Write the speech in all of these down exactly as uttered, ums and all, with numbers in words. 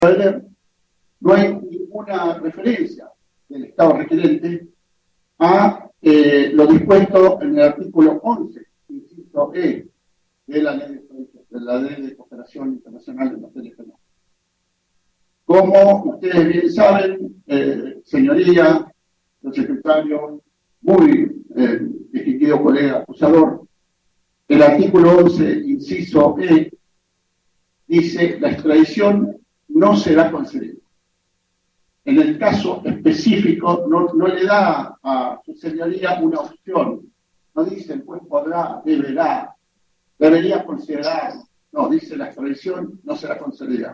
ver, no hay ninguna referencia del Estado requerente a eh, lo dispuesto en el artículo once, inciso E, de la ley de, de la ley de cooperación internacional en materia penal. Como ustedes bien saben, eh, señoría, el secretario, muy eh, distinguido colega acusador, el artículo once, inciso E, dice: la extradición no será concedida. En el caso específico, no, no le da a su señoría una opción. No dice el juez podrá, deberá, debería considerar. No, dice la extradición no será concedida.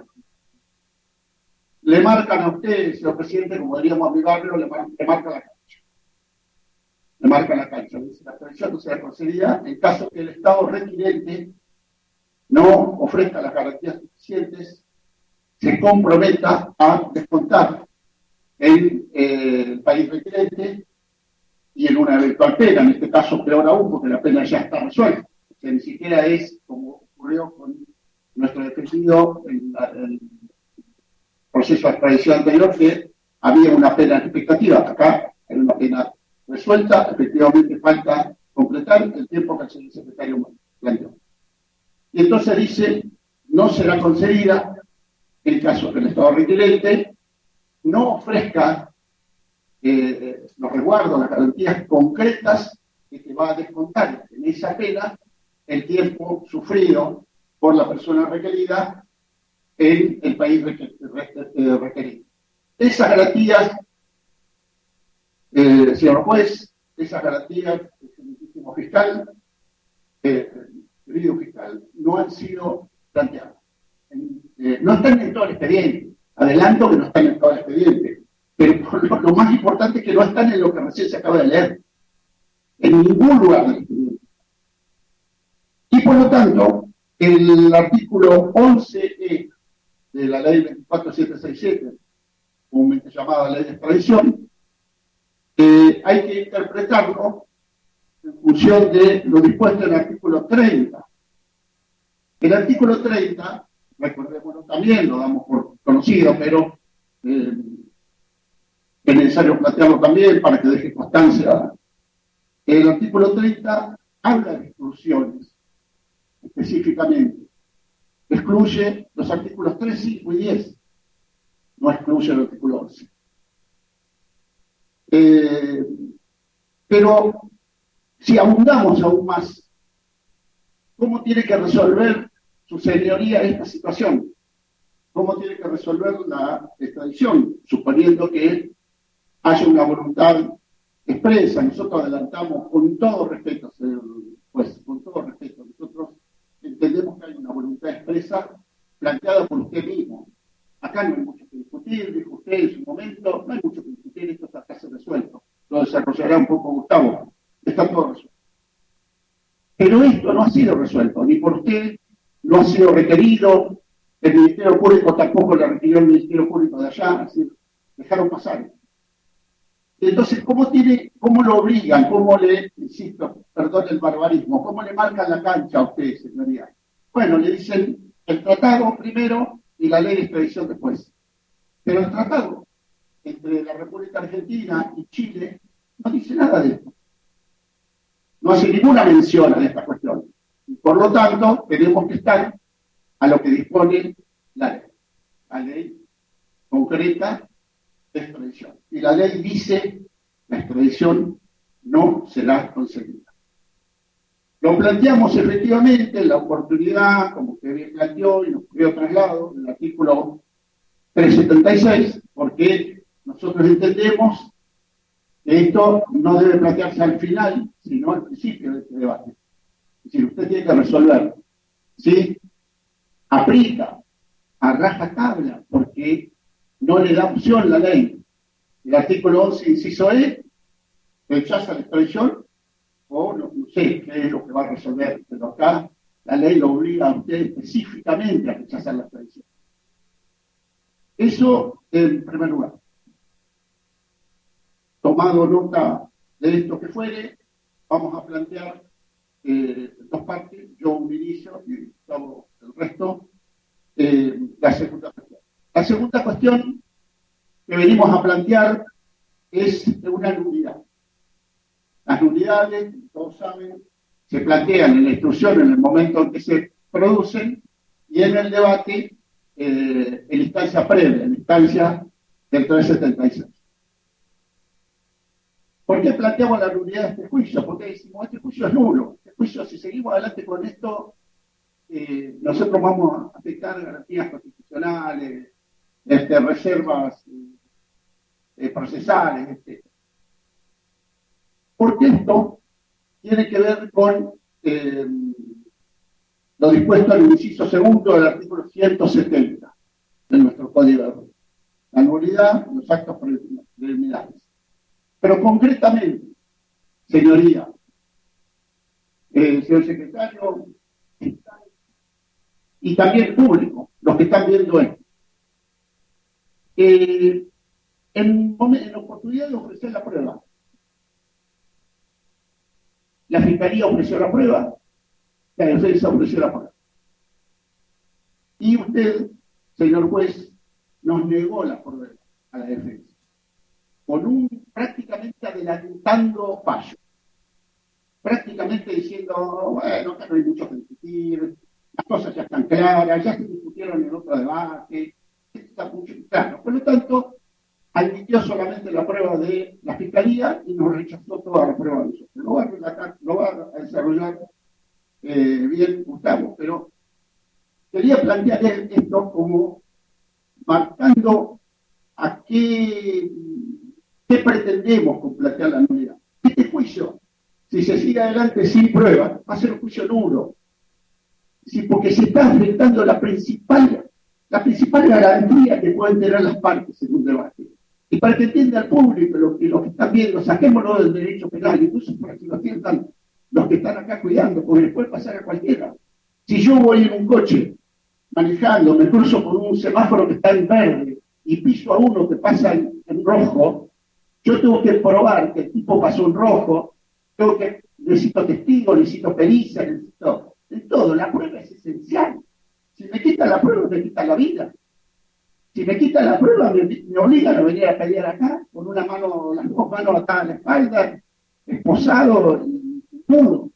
Le marcan a usted, señor presidente, como diríamos a mi barrio, le, mar, le marca la cancha. Le marca la cancha. Dice la extradición no será concedida en caso que el Estado requirente no ofrezca las garantías suficientes, se comprometa a descontar en eh, el país requerente y en una eventual pena, en este caso peor aún, porque la pena ya está resuelta. O sea, ni siquiera es como ocurrió con nuestro defendido en, la, en el proceso de extradición anterior, que había una pena expectativa. Acá hay una pena resuelta, efectivamente falta completar el tiempo que el señor secretario planteó. Y entonces dice: no será concedida en caso que el Estado requerente no ofrezca eh, los resguardos, las garantías concretas que te va a descontar en esa pena el tiempo sufrido por la persona requerida en el país requerido. Esas garantías, eh, señor juez, esas garantías, excelentísimo fiscal, eh, querido fiscal, no han sido planteadas. Eh, no están en todo el expediente. Adelanto que no están en todo el expediente. Pero lo, lo más importante es que no están en lo que recién se acaba de leer. En ningún lugar del expediente. Y por lo tanto, el artículo once E de la ley veinticuatro mil setecientos sesenta y siete, comúnmente llamada ley de extradición, eh, hay que interpretarlo en función de lo dispuesto en el artículo treinta. El artículo treinta, recordémoslo también, lo damos por conocido, pero eh, es necesario plantearlo también para que deje constancia. El artículo treinta habla de exclusiones, específicamente. Excluye los artículos tres, cinco y diez. No excluye el artículo once. Eh, pero si abundamos aún más, ¿cómo tiene que resolver su señoría esta situación? ¿Cómo tiene que resolver la extradición? Suponiendo que haya una voluntad expresa. Nosotros adelantamos con todo respeto, pues con todo respeto, nosotros entendemos que hay una voluntad expresa planteada por usted mismo. Acá no hay mucho que discutir, dijo usted en su momento, no hay mucho que discutir, esto está casi resuelto. Lo desarrollará un poco Gustavo, está todo resuelto. Pero esto no ha sido resuelto, ni por usted, no ha sido requerido, el Ministerio Público tampoco le requirió el Ministerio Público de allá, es decir, dejaron pasar. Entonces, ¿cómo, tiene, ¿cómo lo obligan? ¿Cómo le, insisto, perdón el barbarismo, cómo le marcan la cancha a usted, señoría? Bueno, le dicen el tratado primero y la ley de extradición después. Pero el tratado entre la República Argentina y Chile no dice nada de esto. No hace ninguna mención a esta cuestión. Y por lo tanto, tenemos que estar a lo que dispone la ley. La ley concreta de extradición. Y la ley dice: la extradición no será concedida. Lo planteamos efectivamente en la oportunidad, como usted bien planteó y nos dio traslado, en el artículo trescientos setenta y seis, porque nosotros entendemos que esto no debe plantearse al final, sino al principio de este debate. Es decir, usted tiene que resolver, ¿sí? Aplica a raja tabla, porque no le da opción la ley. El artículo once, inciso E, rechaza la extradición, o no, no sé qué es lo que va a resolver, pero acá la ley lo obliga a usted específicamente a rechazar la extradición. Eso en primer lugar. Tomado nota de esto que fuere, vamos a plantear eh, dos partes, yo un inicio y Gustavo el resto, eh, la segunda cuestión. La segunda cuestión que venimos a plantear es una nulidad. Las nulidades, todos saben, se plantean en la instrucción en el momento en que se producen y en el debate eh, en instancia previa, en instancia del trescientos setenta y seis. ¿Por qué planteamos la nulidad de este juicio? Porque decimos, este juicio es nulo. Este juicio, si seguimos adelante con esto, eh, nosotros vamos a afectar garantías constitucionales, este, reservas eh, procesales, etcétera. Porque esto tiene que ver con eh, lo dispuesto en el inciso segundo del artículo ciento setenta de nuestro Código de Honor. La nulidad de los actos preliminares. Pero concretamente, señoría, eh, señor secretario, y también público, los que están viendo esto, eh, en, en la oportunidad de ofrecer la prueba, la Fiscalía ofreció la prueba, la defensa ofreció la prueba. Y usted, señor juez, nos negó la prueba a la defensa, con un prácticamente adelantando fallo, prácticamente diciendo, bueno, acá no hay mucho que discutir, las cosas ya están claras, ya se discutieron en otro debate, está mucho claro. Por lo tanto, admitió solamente la prueba de la Fiscalía y nos rechazó toda la prueba de nosotros. Lo va a relatar, lo va a desarrollar eh, bien Gustavo, pero quería plantear esto como marcando a qué, qué pretendemos con plantear la nulidad. Este juicio, si se sigue adelante sin prueba, va a ser un juicio nulo. Sí, porque se está afectando la principal, la principal garantía que pueden tener las partes en un debate. Y para que entienda el público, los que, los que están viendo, saquémoslo del derecho penal, incluso para que lo entiendan los que están acá cuidando, porque les puede pasar a cualquiera. Si yo voy en un coche manejando, me cruzo por un semáforo que está en verde y piso a uno que pasa en, en rojo, yo tengo que probar que el tipo pasó en rojo, tengo que, necesito testigos, necesito pericia, necesito de todo. La prueba es esencial. Si me quitan la prueba, me quitan la vida. Si me quitan la prueba, me, me obligan a venir a pelear acá, con una mano, las dos manos atadas a la espalda, esposado y todo.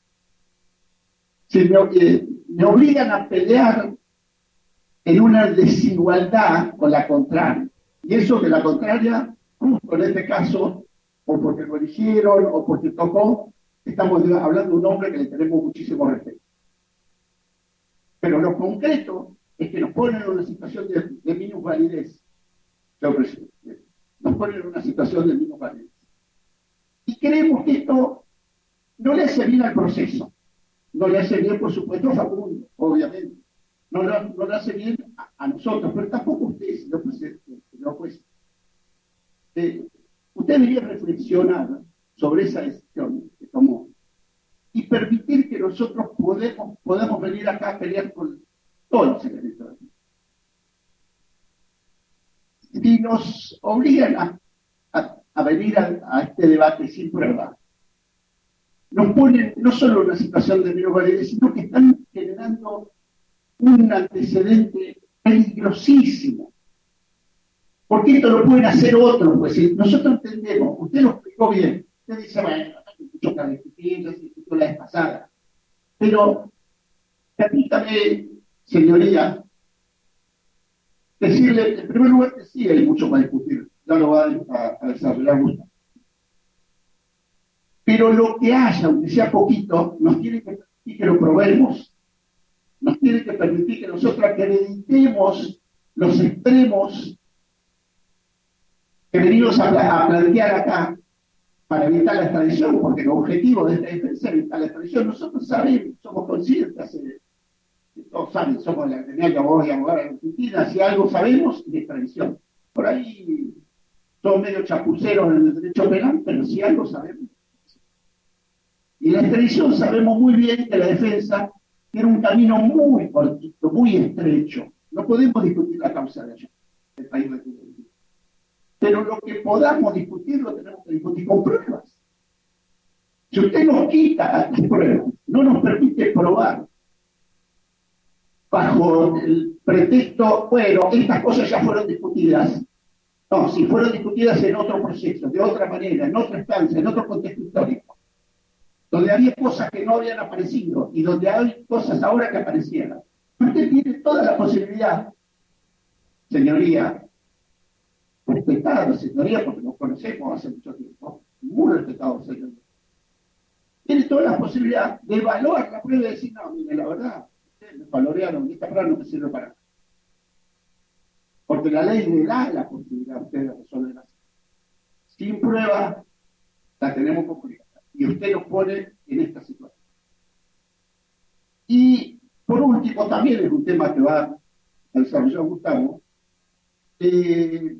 Si me, eh, me obligan a pelear en una desigualdad con la contraria. Y eso de la contraria, justo en este caso, o porque lo eligieron, o porque tocó, estamos hablando de un hombre que le tenemos muchísimo respeto. Pero lo concreto es que nos ponen en una situación de, de minusvalidez, señor presidente. Nos ponen en una situación de minusvalidez. Y creemos que esto no le hace bien al proceso. No le hace bien, por supuesto, a Facundo, obviamente. No, no, no le hace bien a, a nosotros, pero tampoco a usted, señor presidente. Señor juez. Eh, usted debería reflexionar sobre esa decisión que tomó y permitir que nosotros podemos, podamos venir acá a pelear con todos los secretarios. Si nos obligan a, a, a venir a, a este debate sin prueba, nos ponen no solo en una situación de minusvalidez, sino que están generando un antecedente peligrosísimo. Porque esto lo pueden hacer otros, pues si nosotros entendemos, usted lo explicó bien, usted dice, bueno, hay mucho que discutir, ya se discutió la vez pasada, pero permítame, señoría, decirle, en primer lugar, que sí hay mucho para discutir, ya lo va a, a desarrollar Gustavo. Pero lo que haya, aunque sea poquito, nos tiene que permitir que lo probemos, nos tiene que permitir que nosotros acreditemos los extremos que venimos a, a plantear acá para evitar la extradición, porque el objetivo de esta defensa es evitar la extradición. Nosotros sabemos, somos conscientes, eh, todos saben, somos la Academia de Abogados y Abogadas de Argentina, si algo sabemos, de extradición. Por ahí son medio chapuceros en el derecho penal, pero si algo sabemos. Y la extradición sabemos muy bien que la defensa tiene un camino muy cortito, muy estrecho. No podemos discutir la causa de allá, del país de Cuba. Pero lo que podamos discutir lo tenemos que discutir con pruebas. Si usted nos quita las pruebas, no nos permite probar bajo el pretexto, bueno, estas cosas ya fueron discutidas. No, si fueron discutidas en otro proceso, de otra manera, en otra instancia, en otro contexto histórico, donde había cosas que no habían aparecido y donde hay cosas ahora que aparecieron. Usted tiene toda la posibilidad, señoría, respetado, señoría, porque nos conocemos hace mucho tiempo, muy respetado, señoría. Tiene toda la posibilidad de evaluar la prueba y decir, no, mire, la verdad, ustedes me valorearon, esta prueba no me sirve para nada. Porque la ley le da la posibilidad a ustedes de resolver así. Sin prueba, la tenemos complicada. Y usted nos pone en esta situación. Y, por último, también es un tema que va a desarrollar Gustavo, eh,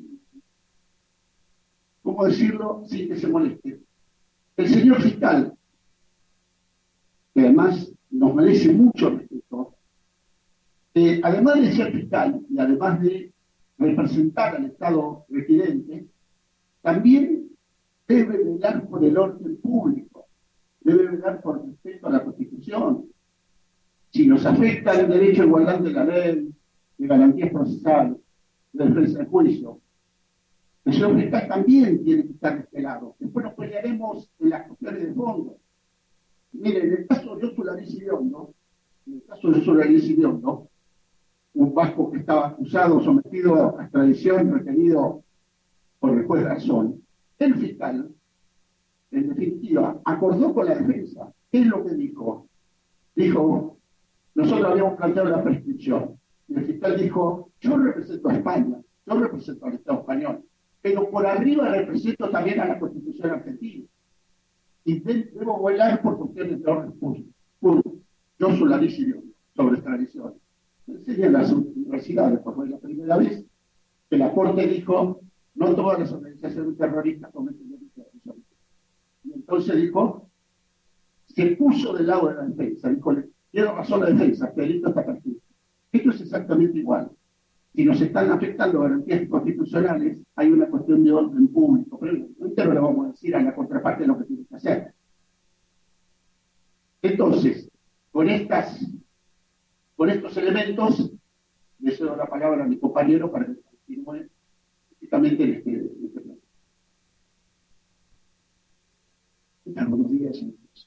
¿cómo decirlo sin que se moleste? El señor fiscal, que además nos merece mucho respeto, eh, además de ser fiscal y además de representar al Estado residente, también debe velar por el orden público, debe velar por respeto a la Constitución. Si nos afecta el derecho a igualdad de la ley, de garantías procesales, de defensa del juicio, el señor fiscal también tiene que estar de este lado. Después nos pelearemos en las cuestiones de fondo. Miren, en el caso de Josu Larisi-Biondo, en el caso de Josu Larisi-Biondo, un vasco que estaba acusado, sometido a extradición, requerido por el juez Garzón, el fiscal, en definitiva, acordó con la defensa. ¿Qué es lo que dijo? Dijo, nosotros habíamos planteado la prescripción. Y el fiscal dijo, yo represento a España, yo represento al Estado español, pero por arriba represento también a la Constitución argentina. Y debo velar por cuestiones de orden público. Yo soy la decisión sobre extradición. Enseñé en las universidades, porque fue la primera vez que la Corte dijo, no todas las organizaciones terroristas cometen delitos de extradición. Y entonces dijo, se puso del lado de la defensa, dijo, tiene razón la defensa, que el delito está perdido. Esto es exactamente igual. Si nos están afectando garantías constitucionales, hay una cuestión de orden público, pero no entero le vamos a decir a la contraparte lo que tiene que hacer. Entonces, con estas, con estos elementos, le cedo la palabra a mi compañero para que continúe justamente en este, en este plan. Buenos días, señores.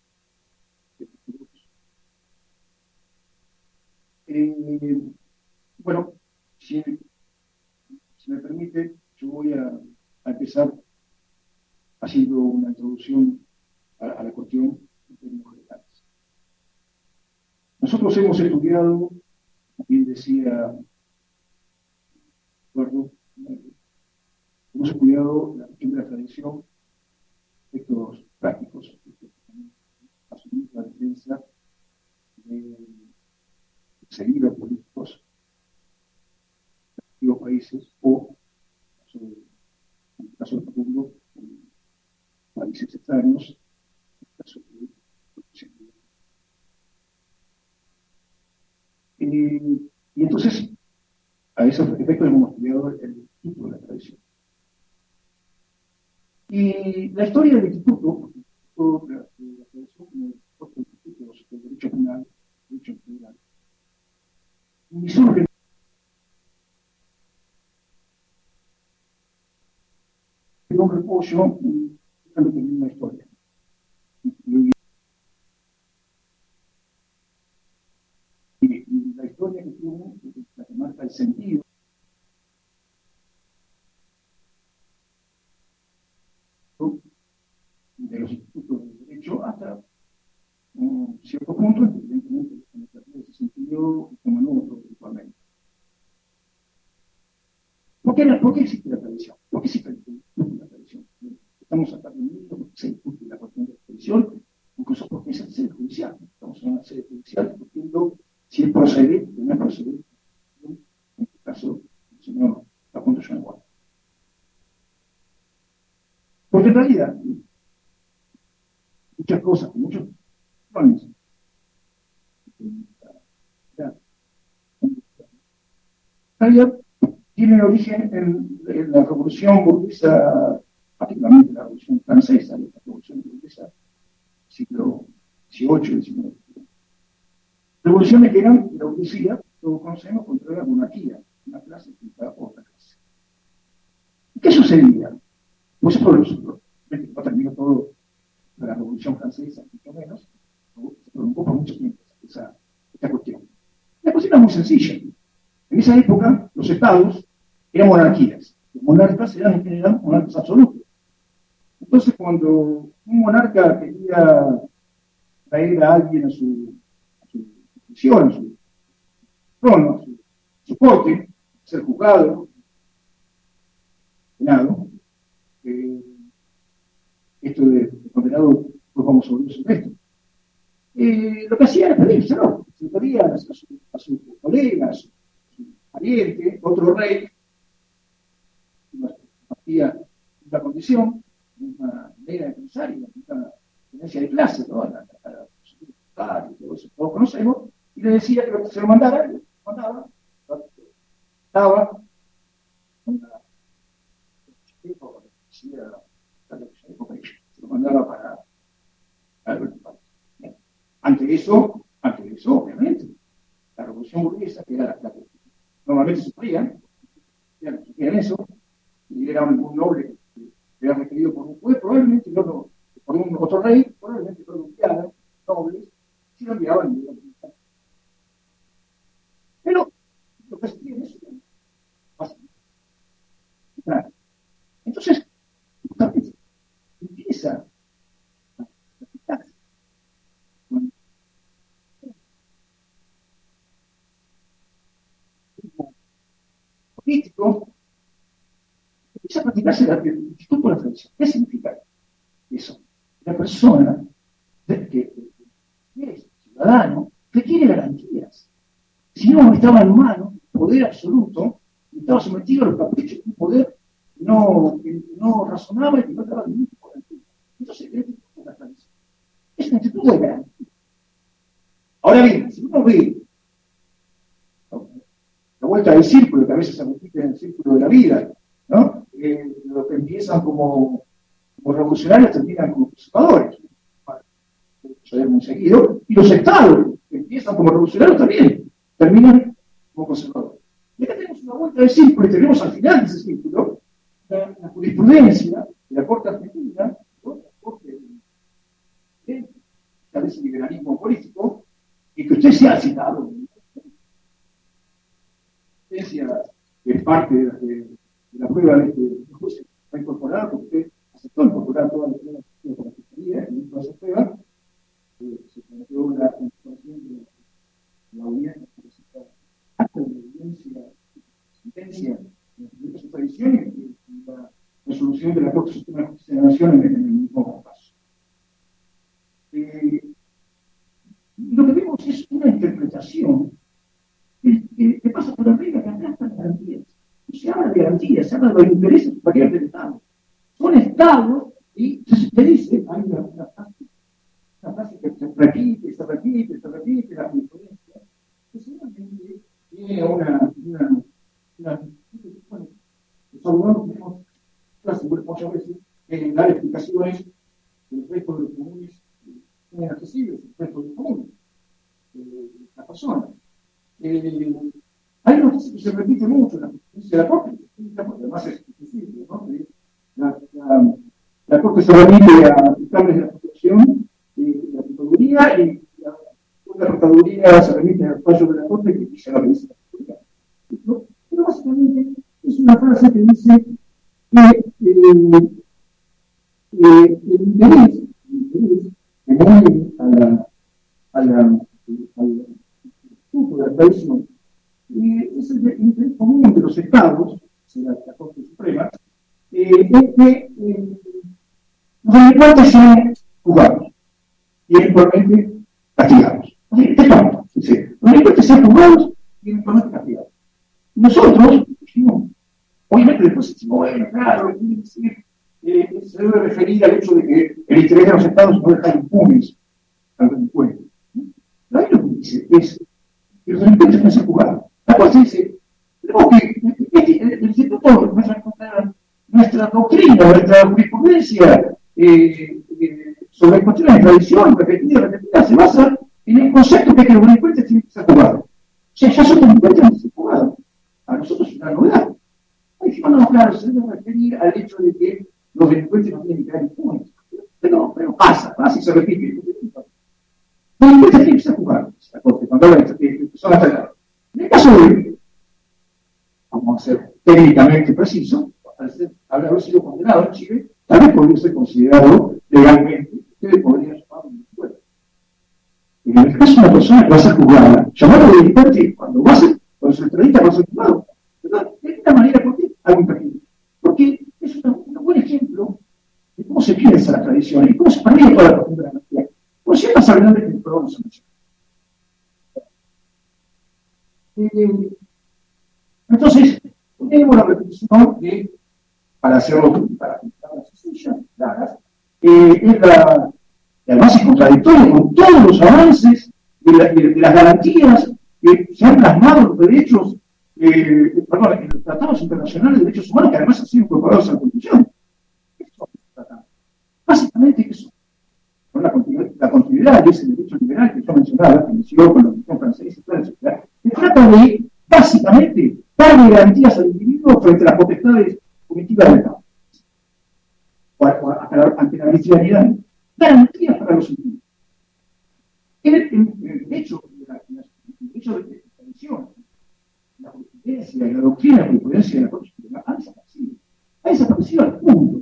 Eh, bueno, si, si me permite, yo voy a, a empezar haciendo una introducción a, a la cuestión en términos generales. Nosotros hemos estudiado, como bien decía Eduardo, hemos estudiado la cuestión de la tradición, aspectos prácticos, asumir la defensa de seguidores políticos de los países o, en el caso de Facundo, países extraños, en el caso de eh, y entonces, a esos efectos hemos estudiado el Instituto de la Tradición. Y la historia del Instituto, de la, de la Tradición, como otros institutos del derecho penal, derecho integral, y surge un repollo en una determinada historia. Y, y, y la historia que tiene, la que marca el sentido de los institutos de derecho hasta un cierto punto, evidentemente, en ese sentido, toman otro habitualmente. ¿Por qué, ¿Por qué existe la tradición? ¿Por qué existe la tradición? Estamos acá reunidos porque se discute la cuestión de la tradición, incluso porque es el sede judicial. Estamos en una sede judicial discutiendo si es procedente o no es procedente. En este caso, el señor Facundo Schoenwald. Porque en realidad, muchas cosas, muchos planes, en realidad tienen origen en, en la revolución burguesa, particularmente la revolución francesa, la revolución burguesa, siglo dieciocho y diecinueve. Revoluciones que eran, la burguesía, todos conocemos, contra la monarquía, una clase contra otra clase. ¿Y qué sucedía? Pues por eso, no terminó todo la Revolución Francesa, mucho menos, se prolongó por mucho tiempo esa, esta cuestión. La cuestión era muy sencilla. En esa época, los estados eran monarquías. Los monarcas eran en general monarcas absolutos. Entonces, cuando un monarca quería traer a alguien a su, a su posición, a su trono, a su, a su corte, ser juzgado, penado, eh, esto de condenado, pues vamos a volver sobre esto. Eh, lo que hacía era pedírselo, se lo pedía a su, a su colega, a su, a su pariente, otro rey, hacía una condición, una manera de pensar y una tendencia de clase, ¿no? La, la, la, la, todo eso, todos conocemos, y le decía que lo que se lo mandara, le mandaba, estaba, se lo mandaba para, para el país. Ante eso, ante eso, obviamente, la revolución burguesa, que era la que normalmente sufrían, ya sufrían eso, y era un, un noble que era requerido por un juez, probablemente no, no, por un otro rey, probablemente no lo enviaban, nobles, si lo enviaban, lo enviaban. Pero lo que se tiene es fácil. Entonces, justamente, empieza a practicarse con el político, empieza a practicarse la virtud por la tradición. ¿Qué significa eso? La persona que, que, que es ciudadano requiere garantías. Si no estaba en mano, poder absoluto, estaba sometido a los caprichos de un poder no, que no razonaba y que no daba ningún tipo de garantía. Entonces, es una tradición. Es una actitud de garantía. Ahora bien, si uno ve, ¿no?, la vuelta del círculo, que a veces se repite en el círculo de la vida, ¿no?, eh, lo que empiezan como, como revolucionarios terminan como conservadores, sucede muy seguido, y los estados que empiezan como revolucionarios también terminan como conservadores. Y acá tenemos una vuelta del círculo y tenemos al final de ese círculo la, la jurisprudencia de la Corte Argentina, ¿no?, la Corte que establece el liberalismo político, y que usted se ha citado. Es parte de, de, de la prueba de que juez va a incorporar, porque usted aceptó incorporar todas las pruebas por la Fiscalía, y toda esa prueba, eh, se planteó la incorporación de la audiencia que presenta acta de evidencia, sentencia, de su tradición y, y la resolución de la Corte Suprema de Justicia de la Nación en, en el mismo caso. Eh, lo que vemos es una interpretación que, que, que pasa por arriba, que acá están garantías. No se habla de garantías, se habla de los intereses superiores del Estado. Son estados, y se dice, hay una, una, frase, una frase que se repite, se repite, se repite, la jurisprudencia, que seguramente tiene una, una, una, bueno, los abogados tenemos clase muchas veces en dar explicaciones que el resto de los comunes son inaccesibles, el resto de los comunes, eh, la persona. Eh, hay una cosa que se repite mucho en la justicia de la Corte, porque además es difícil, ¿no? La, la, la Corte se remite a fiscales de la Constitución y la Procuraduría, y la, la Procuraduría se remite al fallo de la Corte que dice la revista de la Procuraduría. Pero básicamente es una frase que dice que eh, eh, el interés, el interés que mueve a la, a la, al instituto de la tradición, eh, es el interés común de los estados, de la, la Corte Suprema, eh, es que eh, los delincuentes sean juzgados y eventualmente castigados. O sea, es tonto, ¿sí? Los delincuentes sean juzgados y eventualmente castigados. Nosotros, dijimos, obviamente después decimos, bueno, claro, eh, se debe referir al hecho de que el interés de los estados no deja impunes al delincuente. Pero ahí lo que dice es que los delincuentes no sean juzgados. La Corte dice, tenemos que, el, el instituto, nuestra, nuestra doctrina, nuestra jurisprudencia eh, eh, sobre cuestiones de tradición, repetida, repetida, se basa en el concepto de que los delincuentes tienen que ser juzgados. sea, ya son delincuentes antes de juzgado. A nosotros es una novedad. Encima no, claro, se debe referir al hecho de que los delincuentes no tienen que quedar impunes. Pero, pero pasa, pasa y se repite. Los delincuentes tienen que ser juzgados. La Corte, cuando habla de que son afectados. En el caso de, vamos a ser técnicamente precisos, al, ser, al haber sido condenado en Chile, tal vez podría ser considerado legalmente, ustedes podrían llamar un delincuente. En el caso de una persona que va a ser juzgada, llamarlo delincuente cuando va a ser, cuando se extradita va a ser juzgado. Pero de esta manera, ¿por qué hago un pequeño? Porque es un, un buen ejemplo de cómo se piensa la tradición y cómo se permite toda la costumbre de la anarquía. Por ciertas habilidades que después vamos a mencionar. Eh, entonces, tenemos la repetición de, para hacerlo, para pintar las sencillas, claras, eh, es la, además es contradictorio con todos los avances de, la, de, de las garantías que se han plasmado los derechos, eh, perdón, en los tratados internacionales de derechos humanos, que además han sido incorporados a la Constitución. ¿Qué son los tratados? Básicamente, ¿qué son? Con la continuidad, la continuidad de ese derecho liberal que yo mencionaba, que inició con la Constitución francesa y toda la sociedad, se trata de, básicamente, darle garantías al individuo frente a las potestades punitivas del Estado. Ante la arbitrariedad, garantías para los individuos. El, el, el hecho de la, el hecho de la tradición, la jurisprudencia y la doctrina de la jurisprudencia de la Corte Suprema ha desaparecido. Ha desaparecido al punto.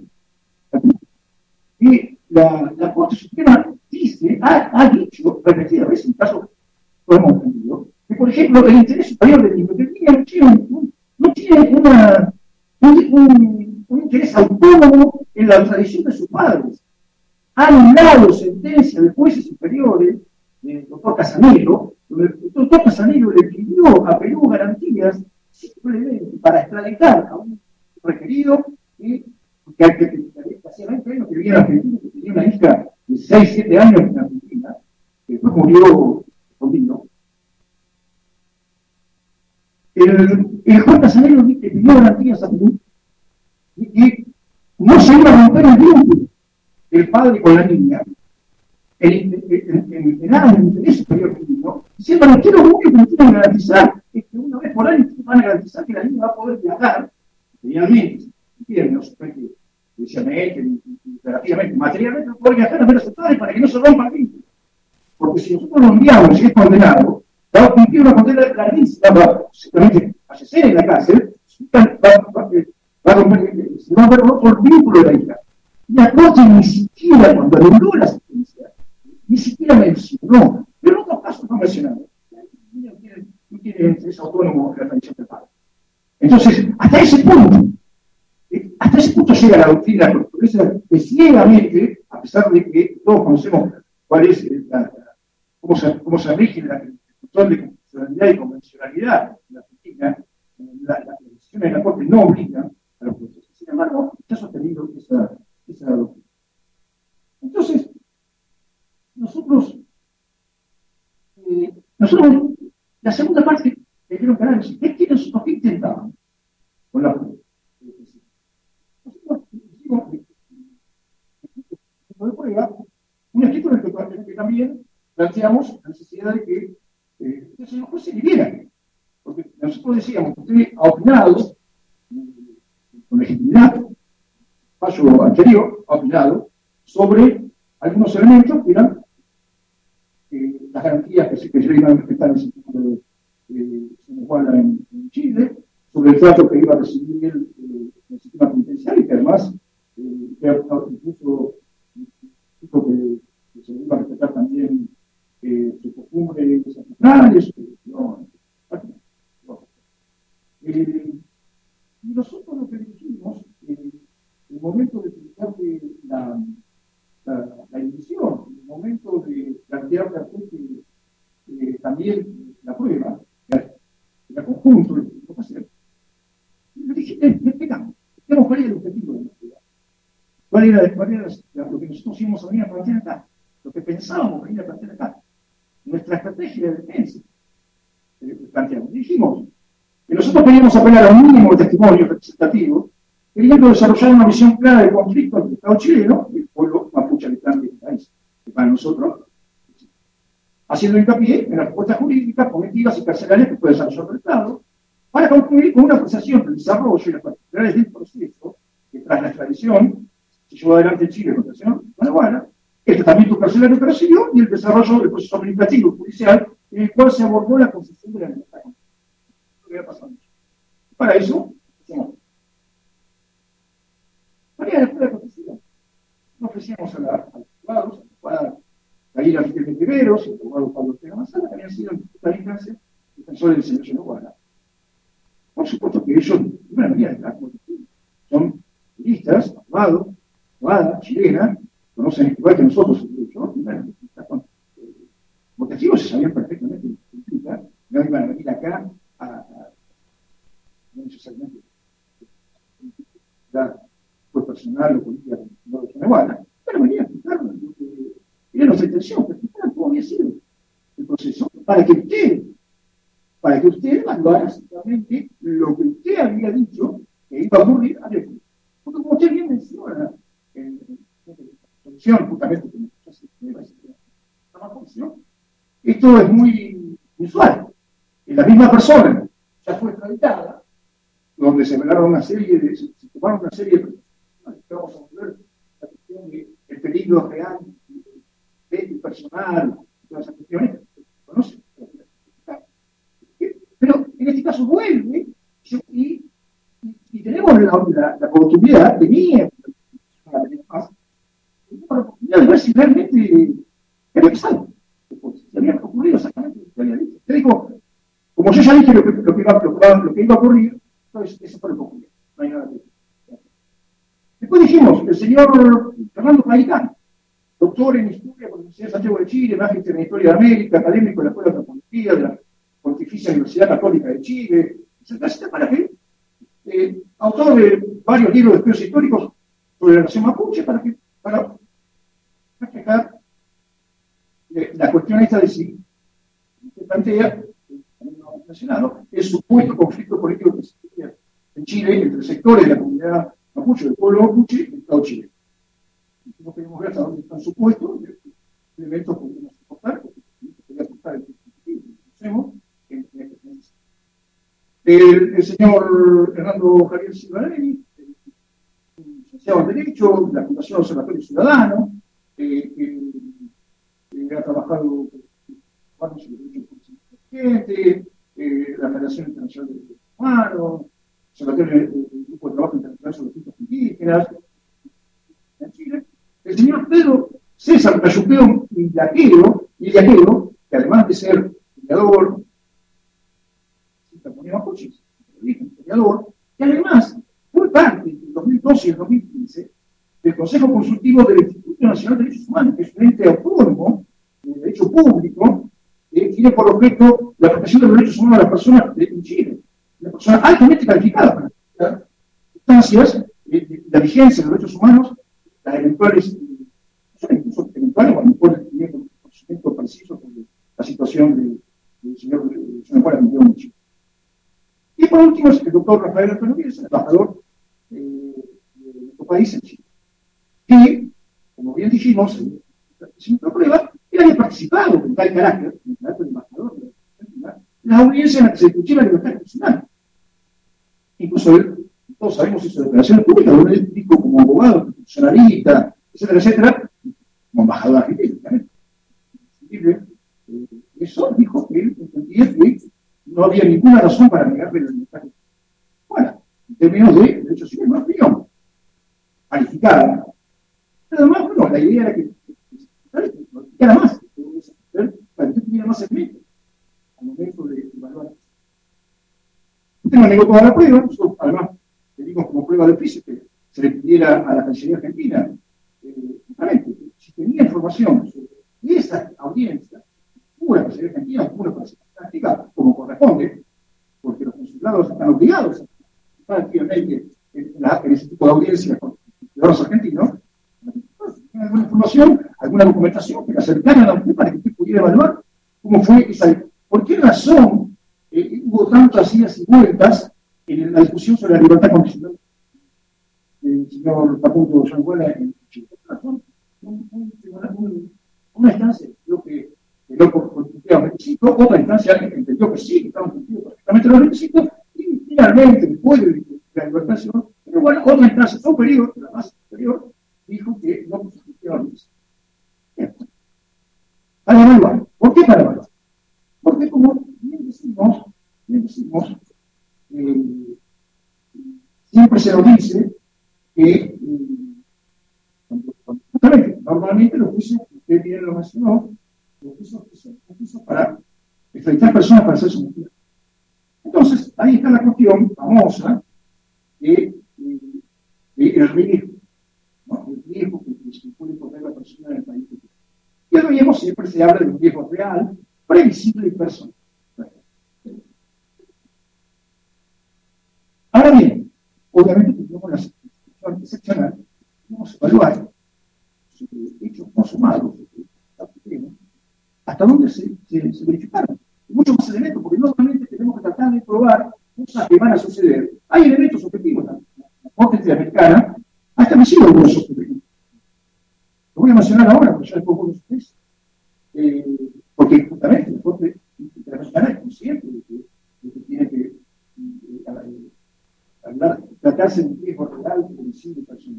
Que la, la Corte Suprema dice, ha, ha dicho repetidas veces, en caso lo hemos entendido, que por ejemplo el interés superior del niño que tiene, no tiene, un, no tiene una, un, un, un interés autónomo en la tradición de sus padres. Ha anulado sentencia de jueces superiores, del doctor Casanelo, donde el doctor Casanelo le pidió a Perú garantías simplemente para extraditar a un requerido que, que, que, que hacía veinte años que vivía en Argentina, que tenía una hija de seis, siete años en Argentina, que después murió escondido. El, el juez Casanelo le pidió garantías a Perú y que no se iba a romper el vínculo el padre con la niña, en nada del interés superior del niño, diciendo que lo único que me tienen que garantizar es que una vez por año van a garantizar que la niña va a poder viajar, realmente, entienden, judicialmente, imperativamente, materialmente, va a poder viajar a ver a sus padres para que no se rompa el vínculo. Porque si nosotros lo enviamos y es condenado, va a cumplir una condena larguísima, va a simplemente fallecer en la cárcel, va, va, va, va a romper, se va a ver roto el vínculo de la hija. La Corte ni siquiera, cuando anuló la sentencia, ni siquiera mencionó, pero en otros casos no mencionaron. No tiene, no tiene interés autónomo en la tradición del padre. Entonces, hasta ese punto, eh, hasta ese punto llega la doctrina portuguesa que ciegamente, a pesar de que todos conocemos cuál es la, la, cómo, se, cómo se rige la control de constitucionalidad y convencionalidad en la Argentina, la, la, las decisiones de la Corte no obligan a los jueces. Sin embargo, está sostenido esa. Esa era la doctrina. Entonces, nosotros, eh, nosotros, la segunda parte que quiero encarar es, ¿qué quieren nosotros? ¿Qué intentamos con la prueba? Nosotros hicimos de prueba un escrito en el que también planteamos la necesidad de que eh, el señor juez se libera. Porque nosotros decíamos que usted ha opinado eh, con legitimidad, fallo anterior, ha opinado sobre algunos elementos que eran eh, las garantías que se, que se iban a respetar en el sentido de eh, Guala en, en Chile, sobre el trato que iba a recibir el, el, el sistema penitenciario, que además eh, que incluso dijo que, que se iba a respetar también eh, sus costumbres ancestrales, no, no. Eh, y nosotros lo que dijimos eh, el momento de plantearle la, la, la edición, el momento de plantearle a usted eh, también la prueba, el conjunto, lo que va a hacer, le dije, le explicamos, explicamos cuál era el objetivo de la prueba, cuál era, cuál era la, lo que nosotros íbamos a venir a plantear acá, lo que pensábamos venir a plantear acá, nuestra estrategia de defensa. Eh, planteamos. Y dijimos que nosotros queríamos apelar a un mínimo de testimonios representativos, queriendo desarrollar una visión clara del conflicto entre el Estado chileno y el pueblo mapuche habitante del país, que para nosotros haciendo hincapié en las propuestas jurídicas, cognitivas y carcelarias que puede desarrollar el Estado, para concluir con una apreciación del desarrollo y las particularidades del proceso que tras la extradición se llevó adelante en Chile contra el señor Guanaguana, el tratamiento carcelario que recibió y el desarrollo del proceso administrativo y judicial en el cual se abordó la concesión de la libertad. Para eso, hacemos María de la Escuela de Protección. Nos ofrecíamos a, la, a los abogados, a la abogada Gabriela Miguel de Riveros, el abogado Pablo Ortega Manzana, que habían sido en distintas instancias defensores del señor Guanaguana. Por supuesto que ellos, de una manera, están son juristas, abogados, abogadas, chilenas, conocen igual que nosotros el derecho, y bueno, como testigos se sabían perfectamente lo que significa, no iban a venir acá a, a no necesariamente pues personal o política como de Guanaguana, pero venía a explicar lo que era nuestra intención, que explicar cómo había sido el proceso, para que usted, para que usted evaluara exactamente lo que usted había dicho que iba a ocurrir a Porque como usted bien menciona en la solución, justamente, que nos esto es muy usual. En la misma persona ya fue extraditada, donde se velaron una serie de, se, se tomaron una serie de vamos a ver la cuestión del peligro real del personal, todas esas cuestiones, ¿conocen? Pero en este caso vuelve y, y, y tenemos la, la, la oportunidad, tenía la más, la oportunidad de ver si realmente había pasado, si había ocurrido exactamente lo que había dicho. Te digo, como yo ya dije lo que, lo que, iba, lo que, lo que iba a ocurrir, entonces eso fue lo que ocurrió, no hay nada que decir. Después dijimos, el señor Fernando Caicán, doctor en Historia por la Universidad de Santiago de Chile, magíster en Historia de América, académico de la Escuela de Antropología de la Pontificia Universidad Católica de Chile, etcétera, ¿para qué? Eh, autor de varios libros de estudios históricos sobre la nación mapuche, para que para reflejar eh, la cuestión esta de si se plantea, también lo hemos mencionado, el supuesto conflicto político que existía en Chile entre sectores de la comunidad mapuche, del pueblo mapuche y el Estado chileno. No queremos ver hasta dónde están supuestos elementos que podemos soportar, porque podría aportar el que conocemos en este país. El, el señor Hernando Javier Silvarelli, licenciado en Derecho, de la Fundación Observatorio Ciudadano, eh, que, que ha trabajado con el derecho gente, eh, la Federación Internacional de Derechos Humanos, Observatorio del Grupo de Trabajo Internacional sobre Asuntos Indígenas, en Chile. El señor Pedro César Cayupeo Illaquero, Illaquero, que además de ser mediador, mediador, que además fue parte en dos mil doce y el dos mil quince del Consejo Consultivo del Instituto Nacional de Derechos Humanos, que es un ente autónomo de derecho público, que tiene por objeto la protección de los derechos humanos de las personas en Chile. Una persona altamente calificada para las instancias de la vigencia de los derechos humanos, las eventuales, incluso eventuales, o a lo mejor teniendo un conocimiento preciso sobre la situación del señor Juan en Chile. Y por último, el doctor Rafael Antonio Díaz, embajador eh, de nuestro país en Chile, que, como bien dijimos, en la prueba, él había participado con tal carácter, en el carácter de embajador de la en las audiencias en las que se discutía la libertad personal. Incluso él, todos sabemos, hizo declaraciones públicas, donde él dijo como abogado, constitucionalista, etcétera, etcétera, como embajador argentino, también. Eso dijo que él entendía que no había ninguna razón para negarle la libertad. Bueno, en términos de derechos civiles, una opinión calificada. Pero además, bueno, la idea era que no explicara más, para que usted tuviera más segmento al momento de evaluar. Usted no negó toda la prueba, nosotros además le dimos como prueba de oficio que se le pidiera a la Cancillería Argentina, eh, justamente, si tenía información sobre esa audiencia, una Cancillería Argentina, una para ser práctica, como corresponde, porque los consulados están obligados a participar activamente en, la, en ese tipo de audiencias con los argentinos, alguna información, alguna documentación que le acercaran a usted para que usted pudiera evaluar cómo fue esa. ¿Por qué razón eh, hubo tantas idas y vueltas en la discusión sobre la libertad condicional del señor Facundo Yanguela en Chile? ¿Por qué razón? Un, un, un, una instancia, creo que no cumplía los requisitos, otra instancia entendió que sí, que estaban cumpliendo perfectamente los requisitos, y finalmente, después de la libertación, pero bueno, otra instancia superior, la más superior, dijo que no cumplía los requisitos. Para evaluar. ¿Por qué para evaluar? Porque como bien decimos, bien decimos, eh, siempre se nos dice que eh, cuando, cuando, justamente, normalmente los juicios, usted bien lo mencionó, los juicios son juicios para enfrentar personas para hacer su motivo. Entonces, ahí está la cuestión famosa de, de, de el riesgo, ¿no? El riesgo que se puede poner la persona en el país. Y ahora mismo siempre se habla de un riesgo real, previsible y personal. Ahora bien, obviamente tenemos la situación excepcional, vamos a evaluar sobre hechos consumados, hasta dónde se, se, se verificaron. Muchos más elementos, porque no solamente tenemos que tratar de probar cosas que van a suceder. Hay elementos objetivos. La, la Corte Interamericana ha establecido algunos objetivos. Lo voy a mencionar ahora, porque ya después vos lo eh, porque justamente la Corte Interamericana es consciente de que, de que tiene que eh, hablar, tratarse de un riesgo real de homicidio personal.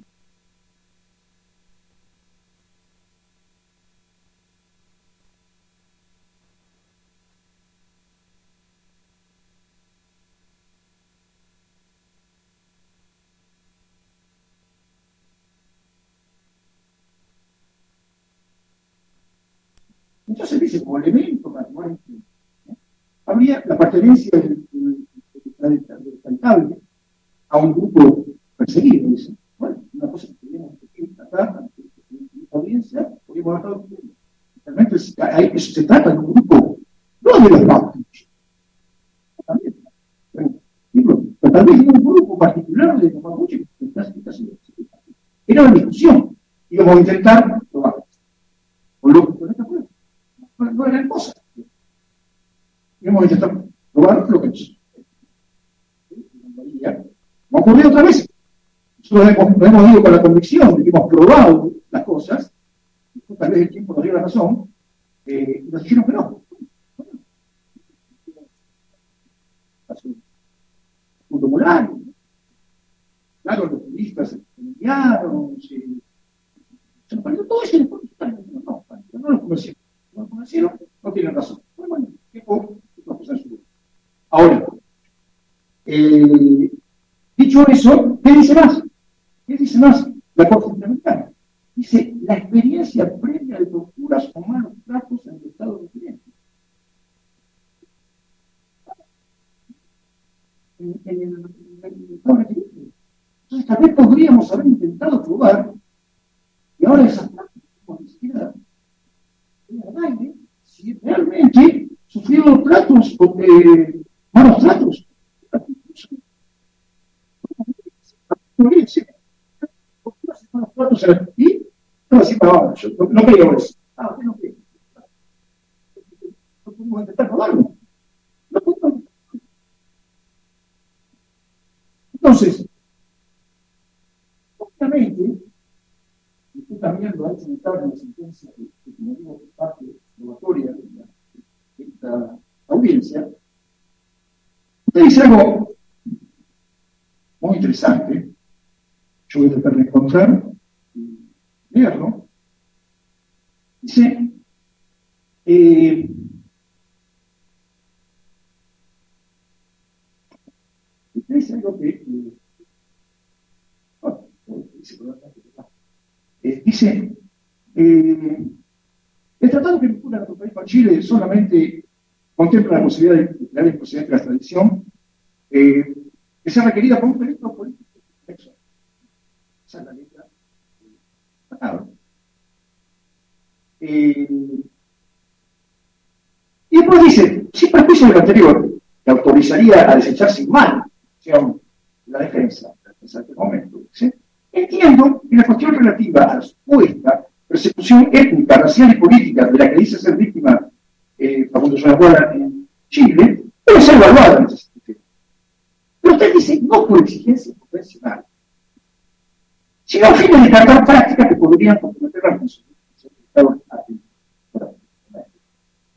Entonces dice, como elemento para tomar en cuenta, ¿eh? habría la pertenencia del, del, del, del cantable a un grupo perseguido. Dice, bueno, una cosa que podríamos tratar en esta audiencia, podríamos tratar de realmente eso se trata de un grupo, no de los bautistas, también, bueno, digo, pero tal vez de un grupo particular de los mapuches que está haciendo. Era una discusión, íbamos a intentar probar. Con lo que con esta prueba. No, no eran cosas. Íbamos a intentar probar lo que nos no ocurrió otra vez. Nosotros hemos, lo hemos ido con la convicción de que hemos probado las cosas, y tal vez el tiempo nos dio la razón, eh, y nos dijeron que no. Un formulario. Claro, los turistas se enviaron, se, se nos pareció todo eso y después no, no, no los convencieron. No los convencieron, no tienen razón. Bueno, bueno, ¿qué cosa en su grupo? Ahora, eh, dicho eso, ¿qué dice más? ¿Qué dice más la Corte Interamericana? Dice, la experiencia previa de torturas o malos tratos en el Estado de cliente. En, en, el, en el Estado de cliente. Entonces, tal vez podríamos haber intentado probar, y ahora esas prácticas, como ni siquiera al aire, si realmente sufrieron tratos, eh, malos tratos. Y no así para abajo, yo no, no creo eso. Ah, usted no cree. No podemos intentar probarlo. No podemos. Entonces, obviamente, y usted también lo ha hecho notar en la sentencia que, que como digo, parte probatoria de, la, de esta audiencia, usted dice algo muy interesante. Yo voy a tratar de encontrar y leerlo. Dice, eh, dice algo que, eh, oh, dice, eh, dice eh, el tratado que vincula a nuestro país con Chile solamente contempla la posibilidad de declarar improcedente la extradición eh, que sea requerida por un peligro político. Esa es la letra del tratado. Eh, y después dice, sin perjuicio de lo anterior, que autorizaría a desechar sin mal la defensa, la defensa de este momento, ¿sí? Entiendo que la cuestión relativa a la supuesta persecución étnica, racial y política de la que dice ser víctima eh, Facundo Sonaguara en Chile, debe ser evaluada en ese sentido. Pero usted dice, no por exigencia convencional, sino a fin de descartar prácticas que podrían comprometer la función del Estado.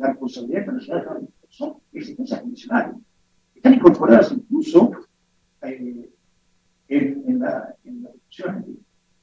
la responsabilidad internacional son exigencias condicionales. Están incorporadas incluso eh, en, en, la, en la Constitución.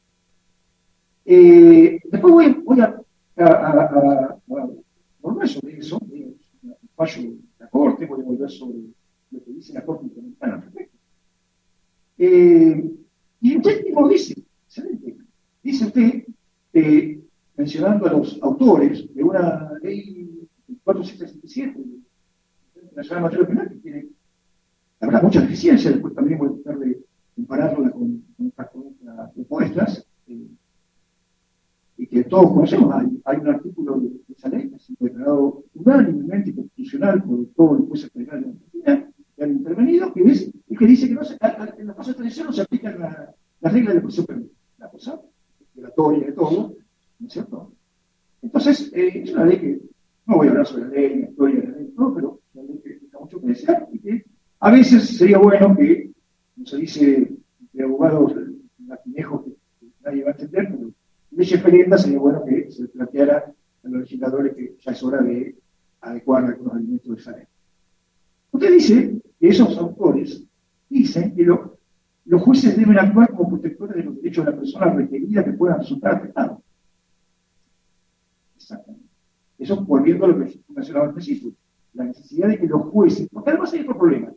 Eh, después voy, voy a, a, a, a, a volver sobre eso, el fallo de la Corte, voy a volver sobre lo que dice la Corte Interamericana al respecto. Eh, y usted mismo dice, excelente, dice usted, eh, mencionando a los autores de una ley cuatrocientos sesenta y siete Nacional de Materia Penal, que tiene, habrá muchas deficiencias, después también voy a tratar de compararla con, con estas propuestas, eh, y que todos conocemos. Hay, hay un artículo de, de esa ley que ha sido declarado unánimemente constitucional por todos los jueces federales de Argentina que han intervenido, que es el que dice que no se, a, a, en los casos de extradición no se aplican la, las reglas de prisión permanente, la cosa obligatoria de todo, ¿no es cierto? Entonces, eh, es una ley que, no voy a hablar sobre la ley, la historia de la ley, todo, pero es una ley que deja mucho que desear y que a veces sería bueno que, como se dice de abogados latinejos que, que nadie va a entender, pero leyes perendas sería bueno que se planteara a los legisladores que ya es hora de adecuar algunos alimentos de esa ley. Usted dice que esos autores dicen que lo, los jueces deben actuar como protectores de los derechos de la persona requerida que puedan resultar afectados. Exactamente. Eso volviendo a lo que mencionaba al principio, la necesidad de que los jueces, porque además hay otro problema.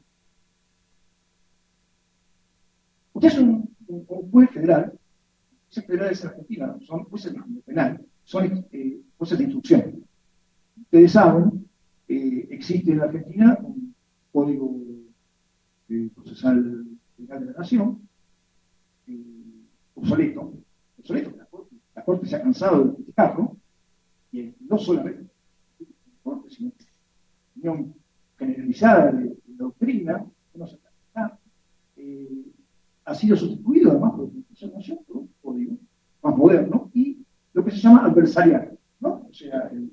Usted es un, un, un juez federal, jueces federales de Argentina, son jueces de penal, son eh, jueces de instrucción. Ustedes saben, eh, existe en la Argentina un código eh, procesal legal de la nación, eh, obsoleto, obsoleto, la Corte, la Corte se ha cansado de criticarlo, y no solamente la Corte, sino una opinión generalizada de, de doctrina, que no se está, eh, ha sido sustituido además por la nación por un código más moderno y lo que se llama adversarial, ¿no? O sea, el,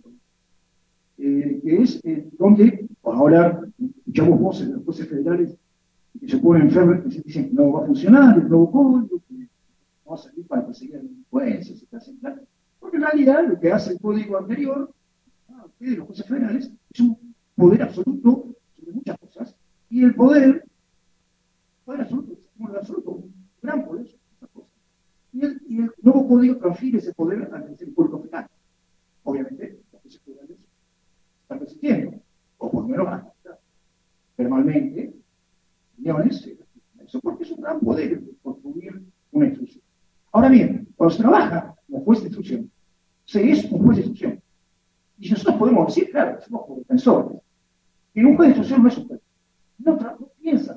eh, que es eh, donde pues ahora escuchamos voces de los jueces federales que se ponen enfermos, que se dicen que no va a funcionar el nuevo código, que no va a servir para perseguir a los delincuentes, etcétera. Porque en realidad lo que hace el código anterior, ah, de los jueces federales, es un poder absoluto sobre muchas cosas, y el poder, poder absoluto, el absoluto, un gran poder sobre muchas cosas. Y el, y el nuevo código transfiere ese poder al Ministerio Público Federal. Obviamente, los jueces federales están resistiendo, o por lo menos van a estar permanentemente, millones, eso porque es un gran poder construir una instrucción. Ahora bien, cuando se trabaja como juez de instrucción, se es un juez de instrucción. Y nosotros podemos decir, claro, somos como defensores, que un juez de instrucción no es un juez. No, no piensa.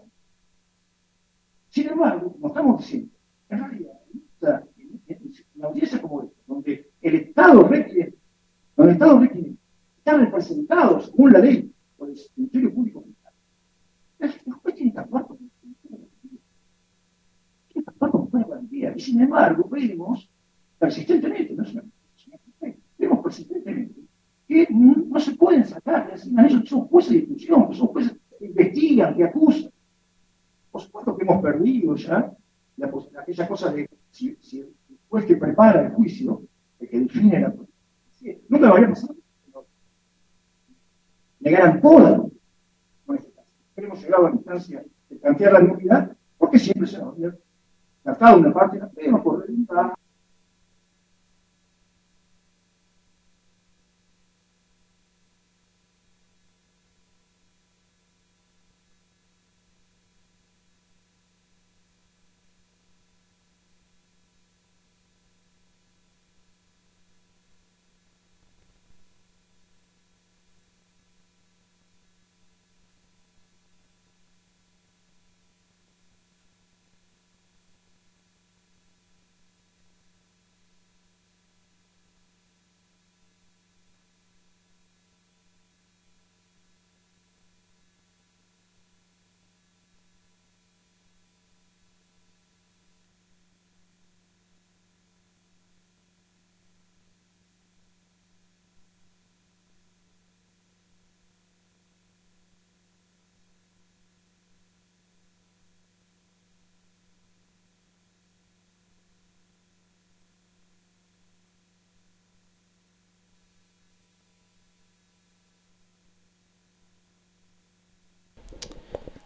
Sin embargo, como estamos diciendo, en realidad, en una audiencia como esta, donde el Estado requiere, donde el Estado requiere estar representados según la ley por el Ministerio Público Federal, el juez tiene que actuar como tiene que actuar como buena garantía. Y sin embargo, vemos persistentemente, no es una vemos persistentemente que no se pueden sacar, ellos son jueces de instrucción, son jueces que investigan, que acusan. Por supuesto que hemos perdido ya la, aquella cosa de si, si el juez que prepara el juicio, el que define la si, nunca lo había pasado. Negaran toda no es hemos llegado a la instancia de plantear la nulidad, porque siempre se nos había tratado una parte de la pena por redundar.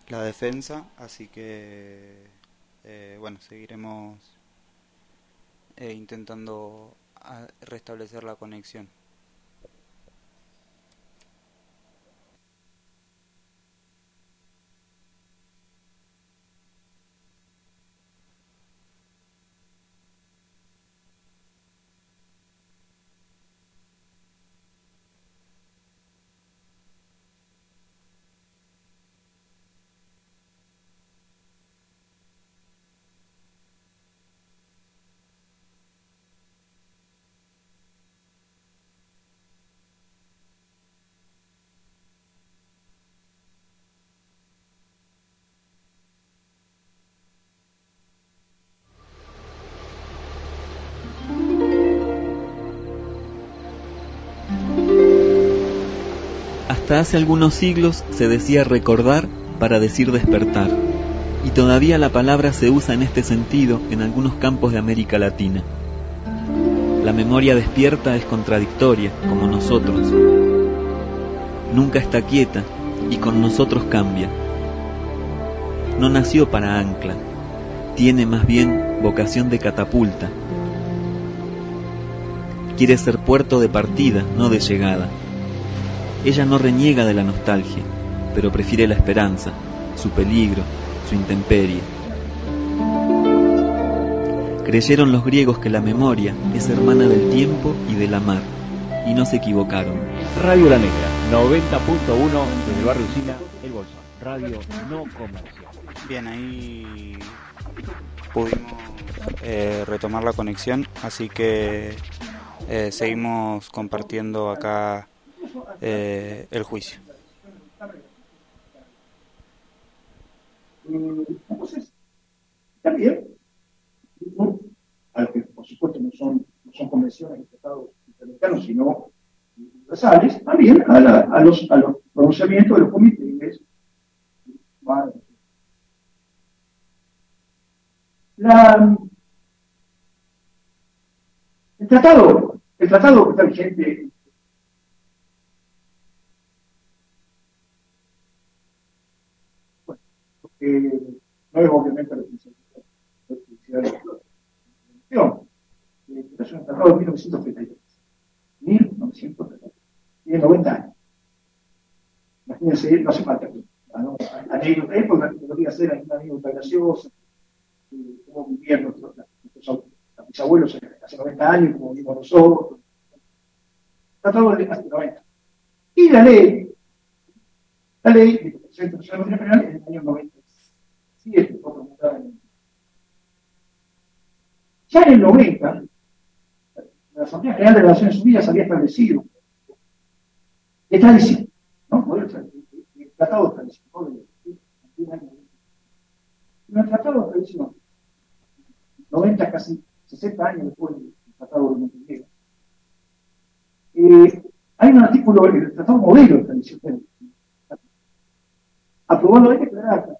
la defensa, así que eh, bueno, seguiremos eh, intentando a- restablecer la conexión. Hasta hace algunos siglos se decía recordar para decir despertar, y todavía la palabra se usa en este sentido en algunos campos de América Latina. La memoria despierta es contradictoria, como nosotros. Nunca está quieta y con nosotros cambia. No nació para ancla, tiene más bien vocación de catapulta. Quiere ser puerto de partida, no de llegada. Ella no reniega de la nostalgia, pero prefiere la esperanza, su peligro, su intemperie. Creyeron los griegos que la memoria es hermana del tiempo y de la mar, y no se equivocaron. Radio La Negra, noventa punto uno desde el barrio Usina, El Bolsón. Radio no comercial. Bien, ahí pudimos eh, retomar la conexión, así que eh, seguimos compartiendo acá eh, el juicio. Entonces, también, a lo que por supuesto no son, no son convenciones de tratados interamericanos, sino universales, también a, la, a, los, a los pronunciamientos de los comités. La, el tratado, el tratado que está vigente, bueno, eh, no es obviamente la responsabilidad de la Constitución, es un tratado de mil novecientos treinta y tres. mil novecientos treinta y tres. Tiene noventa años. Imagínense, no hace falta que anécdota, eh, porque podría ser una anécdota graciosa, eh, cómo vivían nuestros, nuestros mis abuelos hace noventa años, como vivimos nosotros. Tratado de hace noventa. Y la ley, la ley de protección internacional de penal en el año noventa y siete, fue promulgada en el Ya en el noventa, la Asamblea General de las Naciones Unidas había establecido, está diciendo, ¿no? El tratado estableció, ¿no? El tratado estableció noventa, casi sesenta años después del tratado de Montevideo. Eh, hay un artículo, el tratado modelo estableció, aprobado de declarar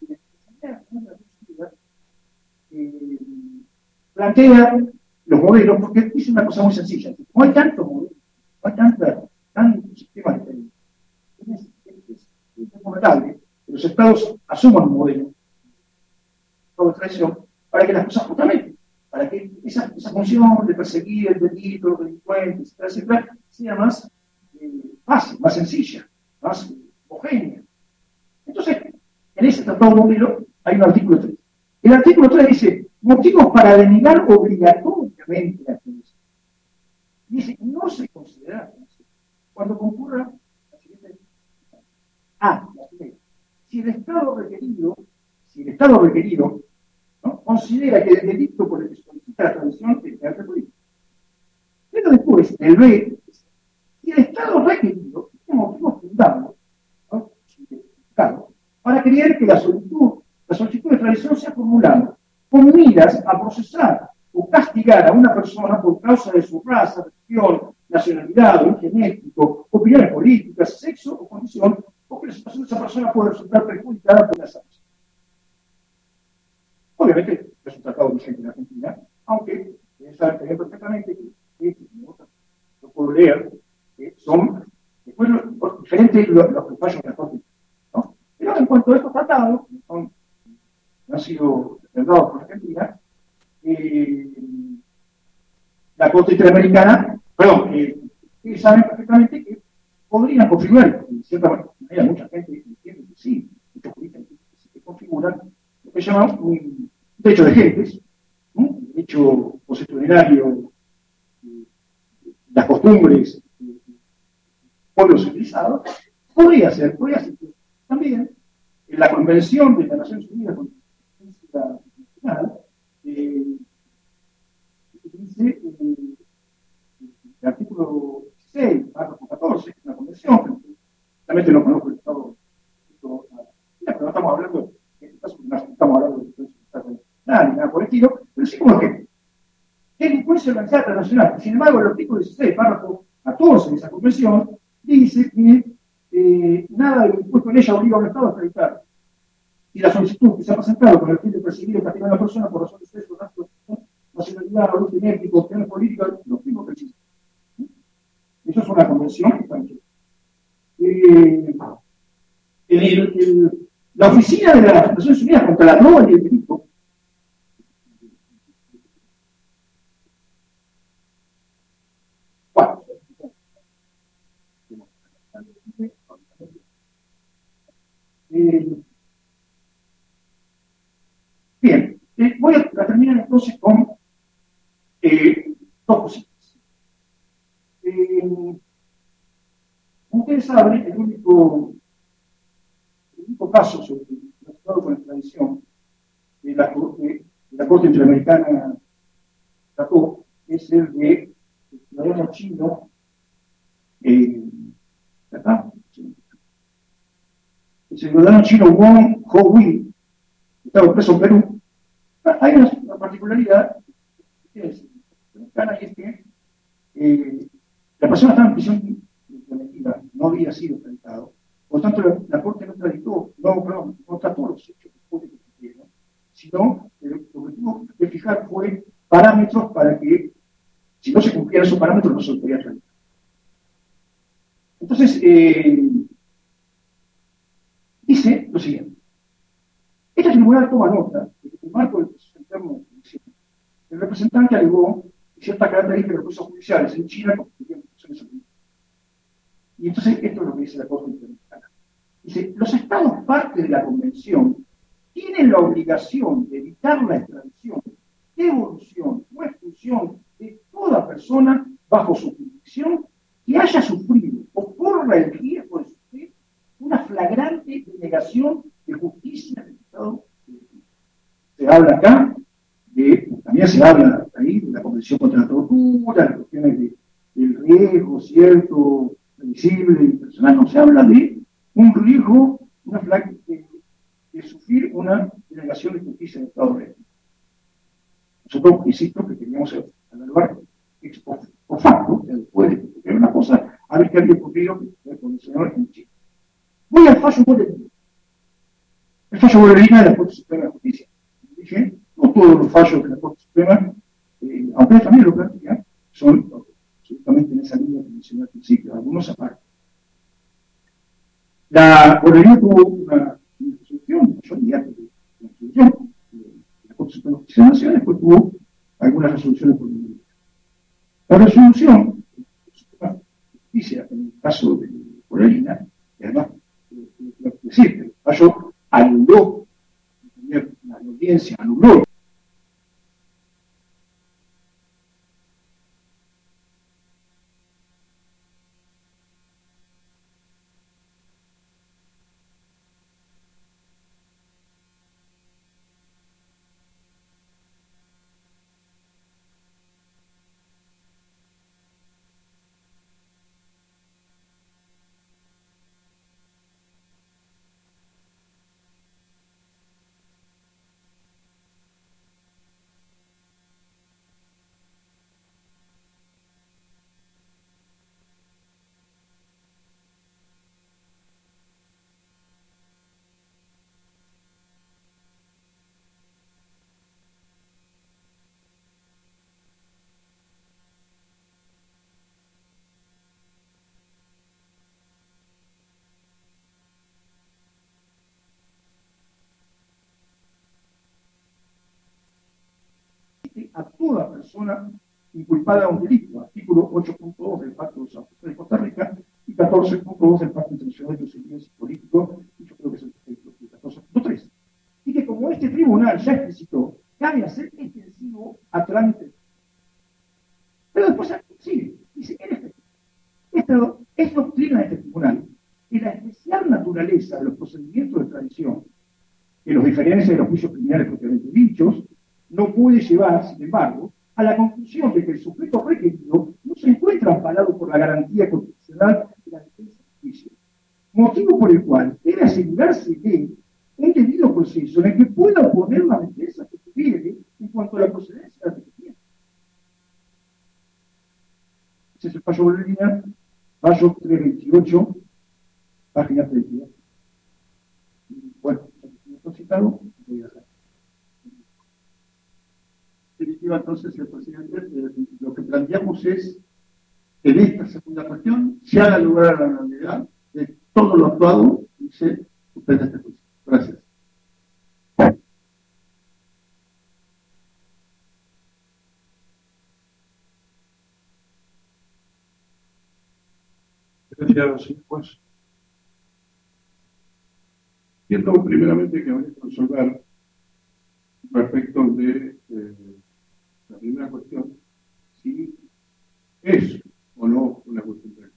eh, plantea los modelos, porque dice una cosa muy sencilla. No hay tantos modelos, no hay tanta, tantos sistemas diferentes. Es, es, es recomendable que los estados asuman un modelo de traición para que las cosas justamente, para que esa, esa función de perseguir el delito, los delincuentes, etcétera, etcétera, sea más eh, fácil, más sencilla, más homogénea. Entonces, en ese tratado modelo hay un artículo tres. El artículo tres dice, motivos para denegar obligatoriamente la extradición. Dice, no se considera cuando concurra la siguiente. Ah, la primera. Si el Estado requerido, si el Estado requerido, ¿no?, considera que el delito por el que solicita la extradición es de político. Pero después, el B, si el Estado requerido tiene motivos fundados, ¿no?, para creer que la solicitud, la solicitud de extradición sea formulada con miras a procesar o castigar a una persona por causa de su raza, religión, nacionalidad, origen genético, opiniones políticas, sexo o condición, o que la situación de esa persona puede resultar perjudicada por la sanción. Obviamente es un tratado vigente en Argentina, aunque ustedes saben también perfectamente que, que lo puedo leer, que son después los, los diferentes los, los fallos de la Corte, ¿no? Pero ahora, en cuanto a estos tratados, que son, que han sido respaldados por Argentina, eh, la Corte Interamericana, perdón, eh, ustedes saben perfectamente que podrían configurar, de cierta manera, mucha gente entiende que sí, muchos juristas entienden que sí, que configuran lo que llaman un derecho de gentes, ¿no? Un derecho consuetudinario, eh, las costumbres de pueblos civilizados, podría ser, podría ser. También en la Convención de las Naciones Unidas contra la Violencia Institucional, eh, dice eh, el artículo dieciséis, párrafo catorce, que es una convención, que realmente no conozco el Estado, pero no estamos hablando, en este caso, no estamos hablando de nada, ni nada por el estilo, pero sí como que delincuencia organizada internacional. Sin embargo, el artículo dieciséis, párrafo catorce de esa convención, dice que eh, nada del impuesto en ella obliga a un Estado a acreditar. Y la solicitud que se ha presentado con el fin de perseguir o castigar a la persona por razón de sexo, raza, nacionalidad, origen étnico, opciones políticas, lo mismo que existe. Eso es una convención que está hecha. Eh, el, el, la Oficina de las Naciones Unidas contra la Droga y el Delito Eh, bien, eh, voy a, a terminar entonces con eh, dos cositas. Eh, como ustedes saben, el único, el único caso sobre relacionado con la extradición de la, de, de la Corte Interamericana trató es el de el ciudadano chino, eh, ¿verdad? El ciudadano chino Wong Ho-wei, que estaba preso en Perú. Hay una, una particularidad que es, y es que eh, la persona estaba en prisión preventiva, no había sido extraditado. Por tanto, la, la Corte no extraditó, no, perdón, no trató los hechos que sucedieron, sino que lo que tuvo que fijar fue parámetros para que, si no se cumplieran esos parámetros, no se podía extraditar. Entonces, eh, dice lo siguiente. Este tribunal toma nota de que en el marco del proceso interno de justicia, el representante alegó ciertas características de los procesos judiciales en China constituían funciones jurídicas. Y entonces esto es lo que dice la Corte Interamericana. Dice, los estados parte de la convención tienen la obligación de evitar la extradición, devolución o expulsión de toda persona bajo su jurisdicción que haya sufrido o corra el riesgo de sufrir una flagrante denegación de justicia del Estado. Se habla acá de, también se habla ahí de la Convención contra la Tortura, las cuestiones de, del riesgo cierto, previsible y personal. No se habla de un riesgo, una flagrante, de, de sufrir una denegación de justicia del Estado de Derecho. Nosotros, insisto, que queríamos evaluar ex post facto, después de que era una cosa, a ver qué había ocurrido con el señor en Chile. Voy al fallo Bollerina. El fallo Bollerina de la Corte Suprema de Justicia. Dije, no todos los fallos de la Corte Suprema, eh, aunque también lo plantean, son absolutamente en esa línea que mencioné al principio, algunos aparte. La Bollerina tuvo una, una resolución, mayoría de la resolución de la Corte Suprema de Justicia de la Nación, después tuvo algunas resoluciones por unanimidad. La resolución de la Suprema de Justicia, en el caso de Bollerina, y además, es decir, el fallo anuló, la audiencia anuló a toda persona inculpada a un delito, artículo ocho punto dos del Pacto de San José de Costa Rica y catorce punto dos del Pacto Internacional de los Civiles y Políticos, y yo creo que es el catorce punto tres. Y que como este tribunal ya explicitó, cabe hacer extensivo a trámite. Pero después sigue, dice, en efecto, esta es doctrina de este tribunal, y la especial naturaleza de los procedimientos de tradición, que los diferencias de los juicios criminales propiamente dichos, no puede llevar, sin embargo, a la conclusión de que el sujeto requerido no se encuentra amparado por la garantía constitucional de la defensa del juicio, motivo por el cual debe asegurarse de un debido proceso en el que pueda oponer la defensa que tuviere en cuanto a la procedencia de la requerimiento. Ese es el fallo boliviano, fallo trescientos veintiocho, página treinta y dos. Bueno, esto citado, voy a hacer. Definitiva, entonces, señor presidente, eh, lo que planteamos es que en esta segunda cuestión se haga lugar a la realidad de todo lo actuado y se suspenda este juicio. Gracias. Gracias, señor juez. Siento primeramente que habría que resolver respecto de eh, la primera cuestión, si es o no una cuestión técnica.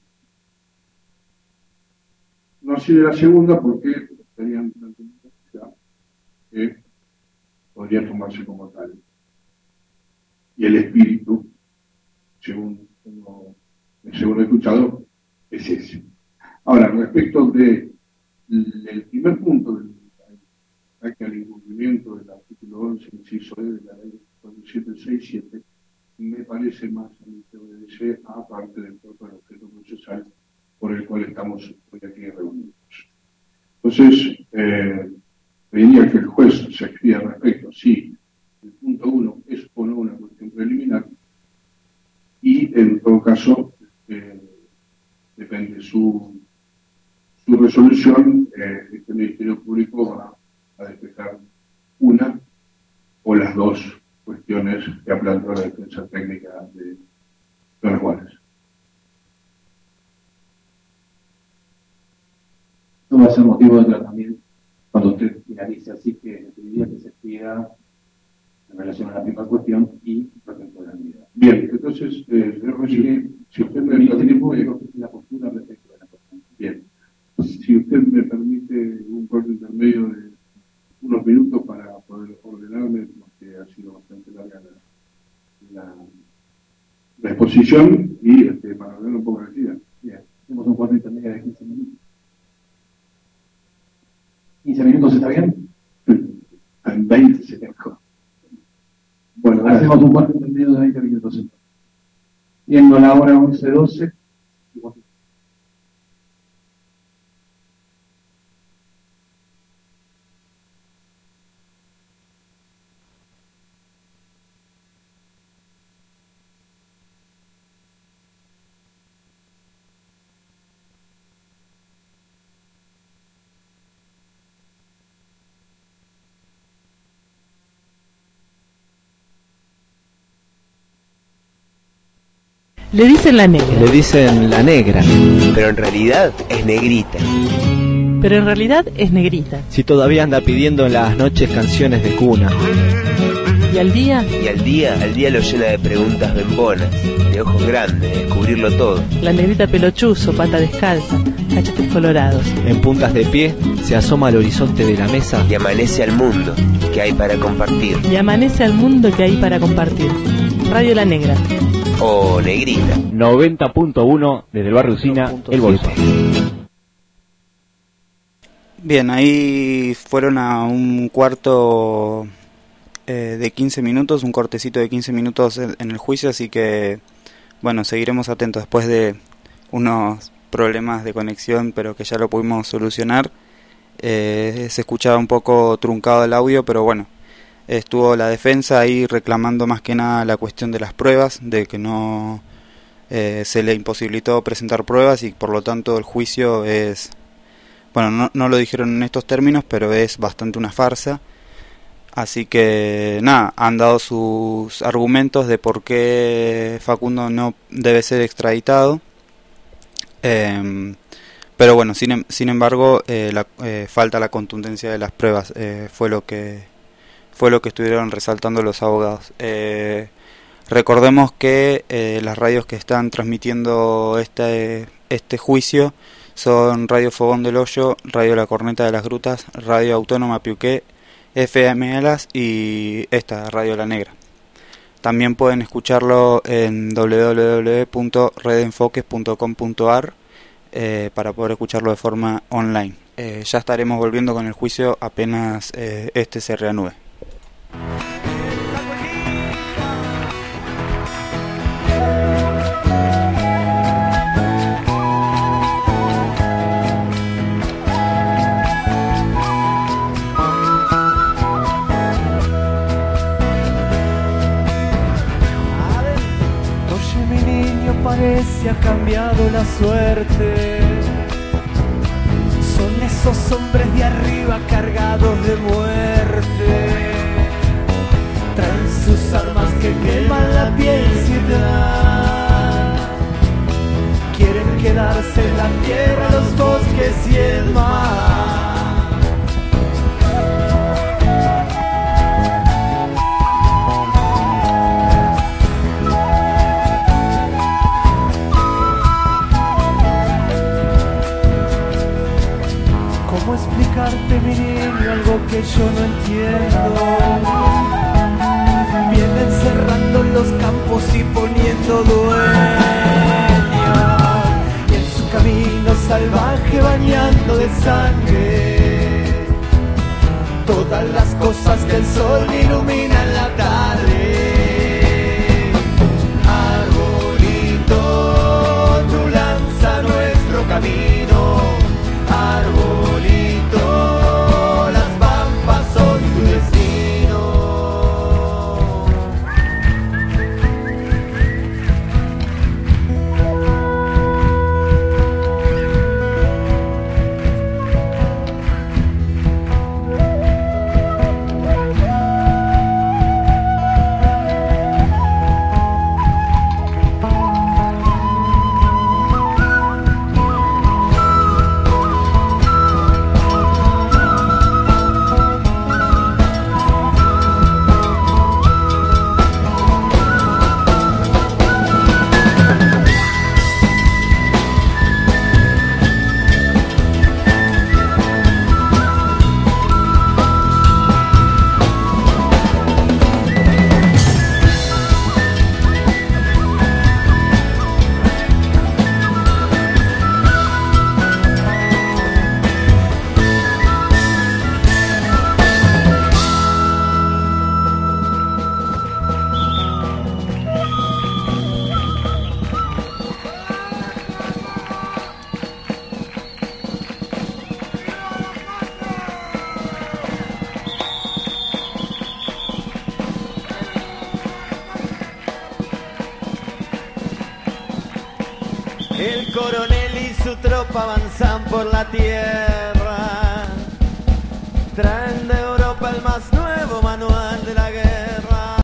No así de la segunda, porque estarían ya que podría tomarse como tal. Y el espíritu, según tengo, según he escuchado, es ese. Ahora, respecto de el primer punto del ataque al incumplimiento del artículo once, inciso E de la ley cuatro mil setecientos sesenta y siete, me parece más a mí que obedece a parte del propio objeto procesal por el cual estamos hoy aquí reunidos. Entonces, eh, pediría que el juez se expida al respecto, si el punto uno es o no una cuestión preliminar, y en todo caso, eh, depende su, su resolución, eh, este Ministerio Público va a despejar una o las dos cuestiones que ha planteado la defensa técnica de Don Juárez. No va a ser motivo de tratamiento cuando usted finalice, así que le pediría que se expida en relación a la primera cuestión y respecto de la unidad. Bien, entonces, eh, recibí, si usted me permite la postura respecto de la cuestión. Bien, si usted me permite un corte intermedio de unos minutos para poder ordenarme, porque ha sido bastante larga la, la, la exposición y este, para ordenar un poco la actividad. Bien, hacemos un corte intermedio de quince minutos. ¿quince minutos está bien? En veinte se dejó. Bueno, hacemos un corte intermedio de veinte minutos. Viendo la hora once doce. Le dicen la negra. Le dicen la negra. Pero en realidad es negrita. Pero en realidad es negrita. Si todavía anda pidiendo en las noches canciones de cuna. Y al día. Y al día, al día lo llena de preguntas bembonas, de ojos grandes, de descubrirlo todo. La negrita pelochuzo, pata descalza, cachetes colorados. En puntas de pie se asoma al horizonte de la mesa. Y amanece al mundo que hay para compartir. Y amanece al mundo que hay para compartir. Radio La Negra. O negrita. noventa punto uno desde el barrio Usina, El Bolsón. Bien, ahí fueron a un cuarto eh, de quince minutos, un cortecito de quince minutos en el juicio, así que, bueno, seguiremos atentos después de unos problemas de conexión, pero que ya lo pudimos solucionar. Eh, se escuchaba un poco truncado el audio, pero bueno, estuvo la defensa ahí reclamando más que nada la cuestión de las pruebas, de que no eh, se le imposibilitó presentar pruebas y por lo tanto el juicio es, bueno, no, no lo dijeron en estos términos, pero es bastante una farsa. Así que nada, han dado sus argumentos de por qué Facundo no debe ser extraditado. Eh, pero bueno, sin, sin embargo, eh, la, eh, falta la contundencia de las pruebas. Eh, fue lo que fue lo que estuvieron resaltando los abogados. Eh, recordemos que eh, las radios que están transmitiendo este este juicio son Radio Fogón del Hoyo, Radio La Corneta de las Grutas, Radio Autónoma Piuqué, F M Elas y esta, Radio La Negra. También pueden escucharlo en doble u doble u doble u punto red enfoques punto com punto a r eh, para poder escucharlo de forma online. Eh, ya estaremos volviendo con el juicio apenas eh, este se reanude. Parece ha cambiado la suerte. Son esos hombres de arriba cargados de muerte. Traen sus armas que queman la piel sin dar. Quieren quedarse en la tierra, los bosques y el mar. ¿Cómo explicarte, mi niño, algo que yo no entiendo? Vienen cerrando los campos y poniendo dueño, y en su camino salvaje bañando de sangre todas las cosas que el sol ilumina en la tarde. Arbolito, tú lanza nuestro camino. Arbolito, las pampas son tu destino. El coronel y su tropa avanzan por la tierra, traen de Europa el más nuevo manual de la guerra.